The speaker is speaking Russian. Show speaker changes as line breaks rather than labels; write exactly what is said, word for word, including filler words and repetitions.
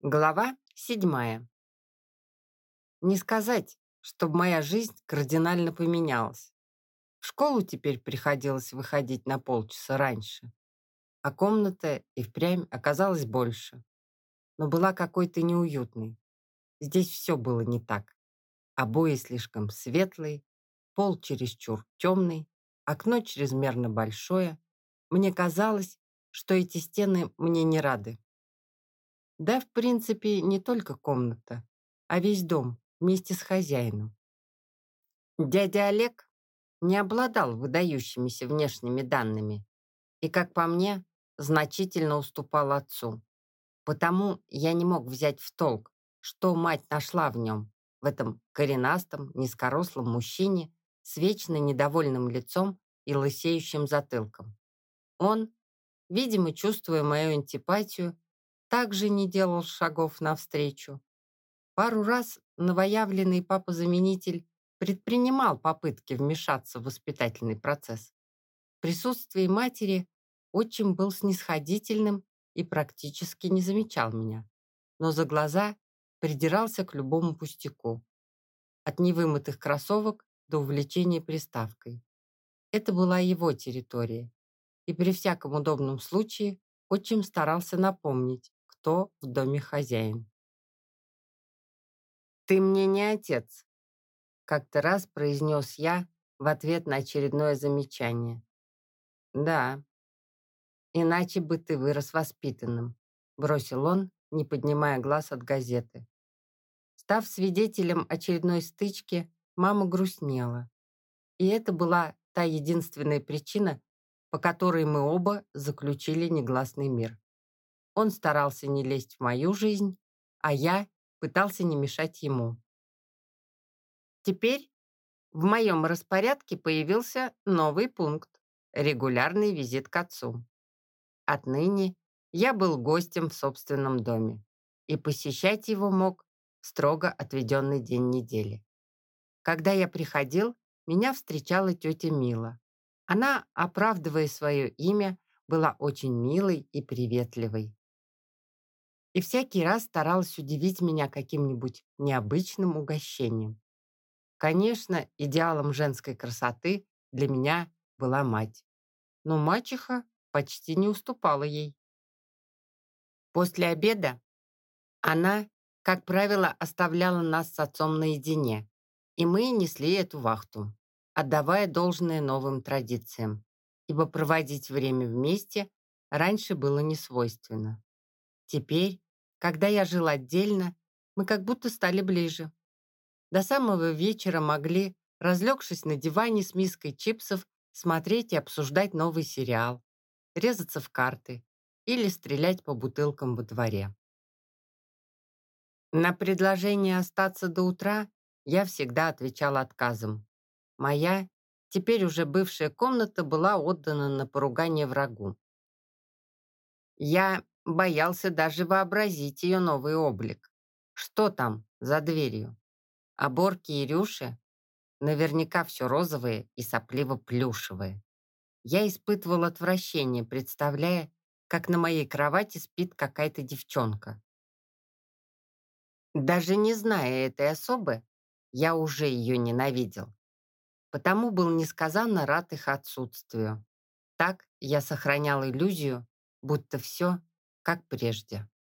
Глава седьмая. Не сказать, чтобы моя жизнь кардинально поменялась. В школу теперь приходилось выходить на полчаса раньше, а комната и впрямь оказалась больше, но была какой-то неуютной. Здесь все было не так. Обои слишком светлые, пол чересчур темный, окно чрезмерно большое. Мне казалось, что эти стены мне не рады. Да, в принципе, не только комната, а весь дом вместе с хозяином. Дядя Олег не обладал выдающимися внешними данными и, как по мне, значительно уступал отцу. Потому я не мог взять в толк, что мать нашла в нем, в этом коренастом, низкорослом мужчине с вечно недовольным лицом и лысеющим затылком. Он, видимо, чувствуя мою антипатию, также не делал шагов навстречу. Пару раз новоявленный папа-заменитель предпринимал попытки вмешаться в воспитательный процесс. В присутствии матери отчим был снисходительным и практически не замечал меня, но за глаза придирался к любому пустяку, от невымытых кроссовок до увлечения приставкой. Это была его территория, и при всяком удобном случае отчим старался напомнить, кто в доме хозяин. «Ты мне не отец», — как-то раз произнес я в ответ на очередное замечание. «Да, иначе бы ты вырос воспитанным», — бросил он, не поднимая глаз от газеты. Став свидетелем очередной стычки, мама грустнела. И это была та единственная причина, по которой мы оба заключили негласный мир. Он старался не лезть в мою жизнь, а я пытался не мешать ему. Теперь в моем распорядке появился новый пункт — регулярный визит к отцу. Отныне я был гостем в собственном доме, и посещать его мог в строго отведенный день недели. Когда я приходил, меня встречала тетя Мила. Она, оправдывая свое имя, была очень милой и приветливой. И всякий раз старалась удивить меня каким-нибудь необычным угощением. Конечно, идеалом женской красоты для меня была мать, но мачеха почти не уступала ей. После обеда она, как правило, оставляла нас с отцом наедине, и мы несли эту вахту, отдавая должное новым традициям, ибо проводить время вместе раньше было не свойственно. Теперь, когда я жил отдельно, мы как будто стали ближе. До самого вечера могли, разлегшись на диване с миской чипсов, смотреть и обсуждать новый сериал, резаться в карты или стрелять по бутылкам во дворе. На предложение остаться до утра я всегда отвечала отказом. Моя, теперь уже бывшая комната была отдана на поругание врагу. Я боялся даже вообразить ее новый облик. Что там за дверью? Оборки и рюши? Наверняка все розовое и сопливо-плюшевое. Я испытывал отвращение, представляя, как на моей кровати спит какая-то девчонка. Даже не зная этой особы, я уже ее ненавидел. Потому был несказанно рад их отсутствию. Так я сохранял иллюзию, будто все как прежде.